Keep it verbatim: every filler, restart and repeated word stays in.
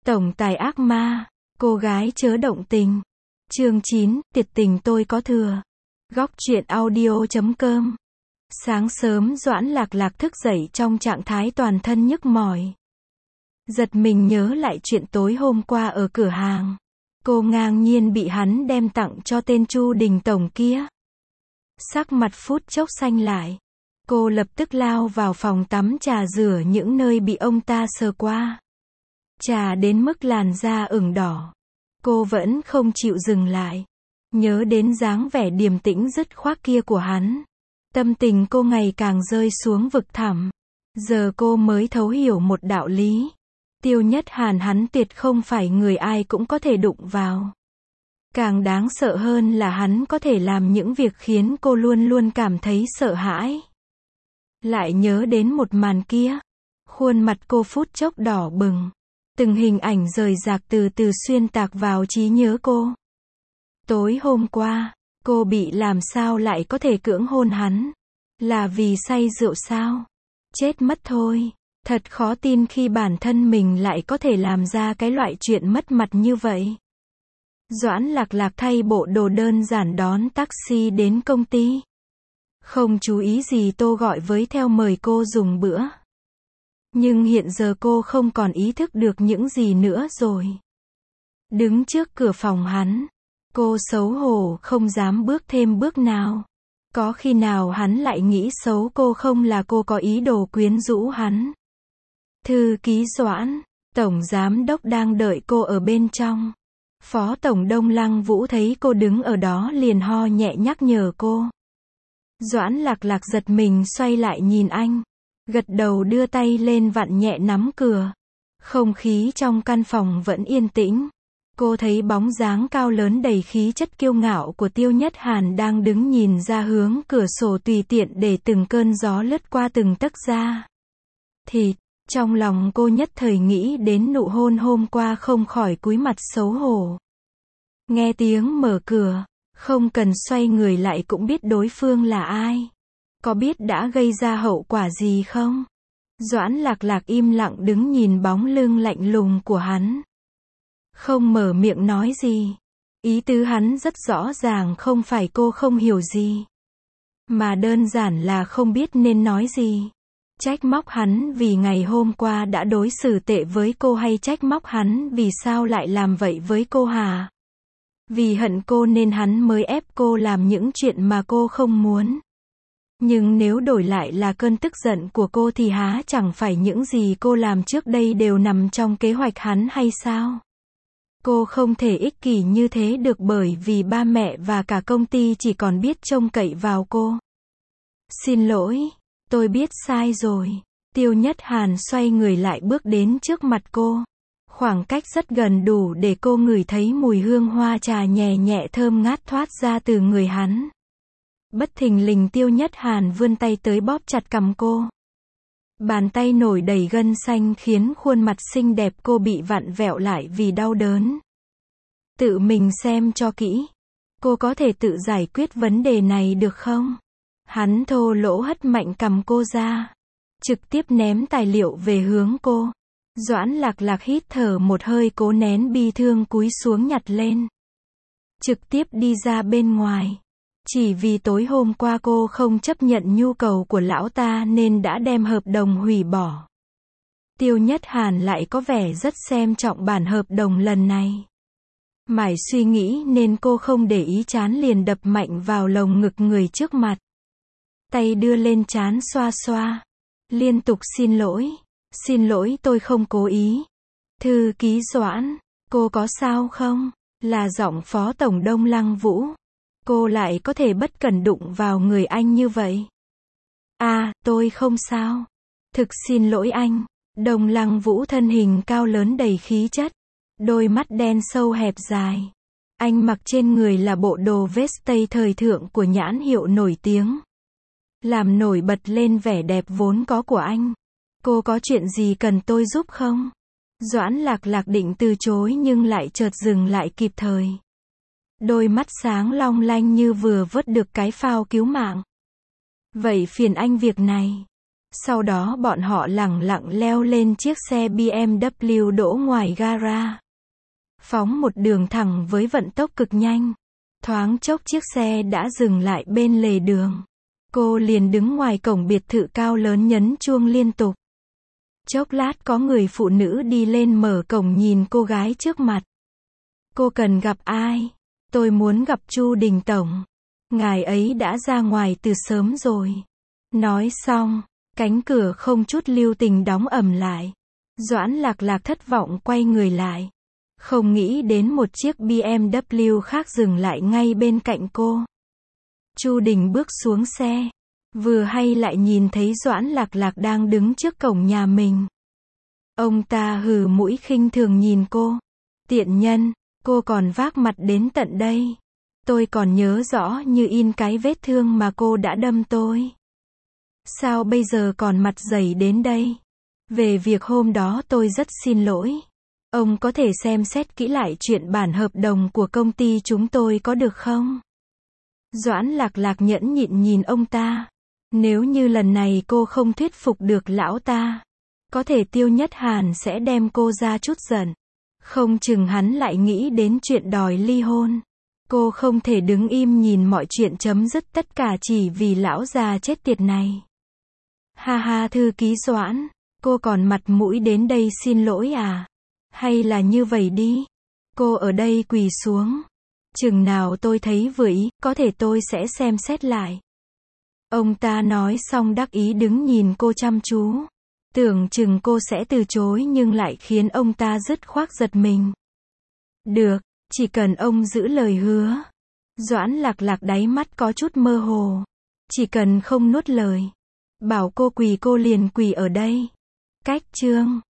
Tổng tài ác ma, cô gái chớ động tình. Chương chín, tiệt tình tôi có thừa. Góc truyện audio chấm com. Sáng sớm Doãn Lạc Lạc thức dậy trong trạng thái toàn thân nhức mỏi. Giật mình nhớ lại chuyện tối hôm qua ở cửa hàng. Cô ngang nhiên bị hắn đem tặng cho tên Chu Đình Tổng kia. Sắc mặt phút chốc xanh lại. Cô lập tức lao vào phòng tắm trà rửa những nơi bị ông ta sờ qua. Trà đến mức làn da ửng đỏ. Cô vẫn không chịu dừng lại. Nhớ đến dáng vẻ điềm tĩnh dứt khoát kia của hắn. Tâm tình cô ngày càng rơi xuống vực thẳm. Giờ cô mới thấu hiểu một đạo lý. Tiêu Nhất Hàn hắn tuyệt không phải người ai cũng có thể đụng vào. Càng đáng sợ hơn là hắn có thể làm những việc khiến cô luôn luôn cảm thấy sợ hãi. Lại nhớ đến một màn kia. Khuôn mặt cô phút chốc đỏ bừng. Từng hình ảnh rời rạc từ từ xuyên tạc vào trí nhớ cô. Tối hôm qua, cô bị làm sao lại có thể cưỡng hôn hắn? Là vì say rượu sao? Chết mất thôi. Thật khó tin khi bản thân mình lại có thể làm ra cái loại chuyện mất mặt như vậy. Doãn Lạc Lạc thay bộ đồ đơn giản đón taxi đến công ty. Không chú ý gì Tô gọi với theo mời cô dùng bữa. Nhưng hiện giờ cô không còn ý thức được những gì nữa rồi. Đứng trước cửa phòng hắn, cô xấu hổ không dám bước thêm bước nào. Có khi nào hắn lại nghĩ xấu cô không là cô có ý đồ quyến rũ hắn. Thư ký Doãn, Tổng Giám Đốc đang đợi cô ở bên trong. Phó Tổng Đông Lăng Vũ thấy cô đứng ở đó liền ho nhẹ nhắc nhở cô. Doãn Lạc Lạc giật mình xoay lại nhìn anh. Gật đầu đưa tay lên vặn nhẹ nắm cửa. Không khí trong căn phòng vẫn yên tĩnh. Cô thấy bóng dáng cao lớn đầy khí chất kiêu ngạo của Tiêu Nhất Hàn đang đứng nhìn ra hướng cửa sổ tùy tiện để từng cơn gió lướt qua từng tấc da. Thì, trong lòng cô nhất thời nghĩ đến nụ hôn hôm qua không khỏi cúi mặt xấu hổ. Nghe tiếng mở cửa, không cần xoay người lại cũng biết đối phương là ai. Có biết đã gây ra hậu quả gì không? Doãn Lạc Lạc im lặng đứng nhìn bóng lưng lạnh lùng của hắn. Không mở miệng nói gì. Ý tứ hắn rất rõ ràng không phải cô không hiểu gì. Mà đơn giản là không biết nên nói gì. Trách móc hắn vì ngày hôm qua đã đối xử tệ với cô hay trách móc hắn vì sao lại làm vậy với cô hả? Vì hận cô nên hắn mới ép cô làm những chuyện mà cô không muốn. Nhưng nếu đổi lại là cơn tức giận của cô thì há chẳng phải những gì cô làm trước đây đều nằm trong kế hoạch hắn hay sao? Cô không thể ích kỷ như thế được bởi vì ba mẹ và cả công ty chỉ còn biết trông cậy vào cô. Xin lỗi, tôi biết sai rồi. Tiêu Nhất Hàn xoay người lại bước đến trước mặt cô. Khoảng cách rất gần đủ để cô ngửi thấy mùi hương hoa trà nhẹ nhẹ thơm ngát thoát ra từ người hắn. Bất thình lình Tiêu Nhất Hàn vươn tay tới bóp chặt cằm cô. Bàn tay nổi đầy gân xanh khiến khuôn mặt xinh đẹp cô bị vặn vẹo lại vì đau đớn. Tự mình xem cho kỹ. Cô có thể tự giải quyết vấn đề này được không? Hắn thô lỗ hất mạnh cằm cô ra. Trực tiếp ném tài liệu về hướng cô. Doãn Lạc Lạc hít thở một hơi cố nén bi thương cúi xuống nhặt lên. Trực tiếp đi ra bên ngoài. Chỉ vì tối hôm qua cô không chấp nhận nhu cầu của lão ta nên đã đem hợp đồng hủy bỏ. Tiêu Nhất Hàn lại có vẻ rất xem trọng bản hợp đồng lần này. Mải suy nghĩ nên cô không để ý trán liền đập mạnh vào lồng ngực người trước mặt. Tay đưa lên trán xoa xoa. Liên tục xin lỗi. Xin lỗi tôi không cố ý. Thư ký Doãn, cô có sao không? Là giọng Phó Tổng Đông Lăng Vũ. Cô lại có thể bất cẩn đụng vào người anh như vậy. À, tôi không sao. Thực xin lỗi anh. Đông Lăng Vũ thân hình cao lớn đầy khí chất. Đôi mắt đen sâu hẹp dài. Anh mặc trên người là bộ đồ vest tây thời thượng của nhãn hiệu nổi tiếng. Làm nổi bật lên vẻ đẹp vốn có của anh. Cô có chuyện gì cần tôi giúp không? Doãn Lạc Lạc định từ chối nhưng lại chợt dừng lại kịp thời. Đôi mắt sáng long lanh như vừa vớt được cái phao cứu mạng. Vậy phiền anh việc này. Sau đó bọn họ lẳng lặng leo lên chiếc xe bê em vê đỗ ngoài gara. Phóng một đường thẳng với vận tốc cực nhanh. Thoáng chốc chiếc xe đã dừng lại bên lề đường. Cô liền đứng ngoài cổng biệt thự cao lớn nhấn chuông liên tục. Chốc lát có người phụ nữ đi lên mở cổng nhìn cô gái trước mặt. Cô cần gặp ai? Tôi muốn gặp Chu Đình Tổng. Ngài ấy đã ra ngoài từ sớm rồi. Nói xong, cánh cửa không chút lưu tình đóng ầm lại. Doãn Lạc Lạc thất vọng quay người lại. Không nghĩ đến một chiếc bê em vê khác dừng lại ngay bên cạnh cô. Chu Đình bước xuống xe. Vừa hay lại nhìn thấy Doãn Lạc Lạc đang đứng trước cổng nhà mình. Ông ta hừ mũi khinh thường nhìn cô. Tiện nhân, cô còn vác mặt đến tận đây. Tôi còn nhớ rõ như in cái vết thương mà cô đã đâm tôi. Sao bây giờ còn mặt dày đến đây? Về việc hôm đó tôi rất xin lỗi. Ông có thể xem xét kỹ lại chuyện bản hợp đồng của công ty chúng tôi có được không? Doãn Lạc Lạc nhẫn nhịn nhìn ông ta. Nếu như lần này cô không thuyết phục được lão ta, có thể Tiêu Nhất Hàn sẽ đem cô ra chút giận. Không chừng hắn lại nghĩ đến chuyện đòi ly hôn. Cô không thể đứng im nhìn mọi chuyện chấm dứt tất cả chỉ vì lão già chết tiệt này. Ha ha, thư ký Doãn, cô còn mặt mũi đến đây xin lỗi à? Hay là như vậy đi, cô ở đây quỳ xuống. Chừng nào tôi thấy vừa ý, có thể tôi sẽ xem xét lại. Ông ta nói xong đắc ý đứng nhìn cô chăm chú. Tưởng chừng cô sẽ từ chối nhưng lại khiến ông ta dứt khoát giật mình. Được, chỉ cần ông giữ lời hứa. Doãn Lạc Lạc đáy mắt có chút mơ hồ. Chỉ cần không nuốt lời. Bảo cô quỳ cô liền quỳ ở đây. Cách chương